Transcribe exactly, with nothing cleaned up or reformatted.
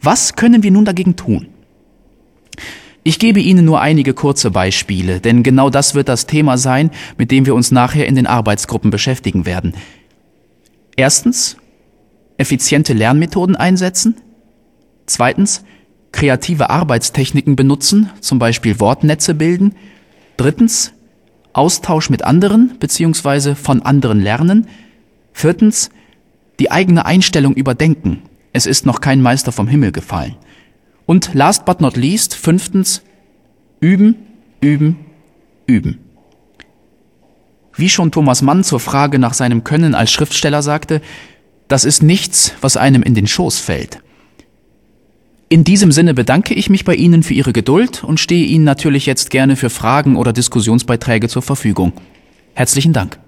Was können wir nun dagegen tun? Ich gebe Ihnen nur einige kurze Beispiele, denn genau das wird das Thema sein, mit dem wir uns nachher in den Arbeitsgruppen beschäftigen werden. Erstens, effiziente Lernmethoden einsetzen. Zweitens, kreative Arbeitstechniken benutzen, zum Beispiel Wortnetze bilden. Drittens, Austausch mit anderen bzw. von anderen lernen. Viertens, die eigene Einstellung überdenken. Es ist noch kein Meister vom Himmel gefallen. Und last but not least, fünftens, üben, üben, üben. Wie schon Thomas Mann zur Frage nach seinem Können als Schriftsteller sagte, das ist nichts, was einem in den Schoß fällt. In diesem Sinne bedanke ich mich bei Ihnen für Ihre Geduld und stehe Ihnen natürlich jetzt gerne für Fragen oder Diskussionsbeiträge zur Verfügung. Herzlichen Dank.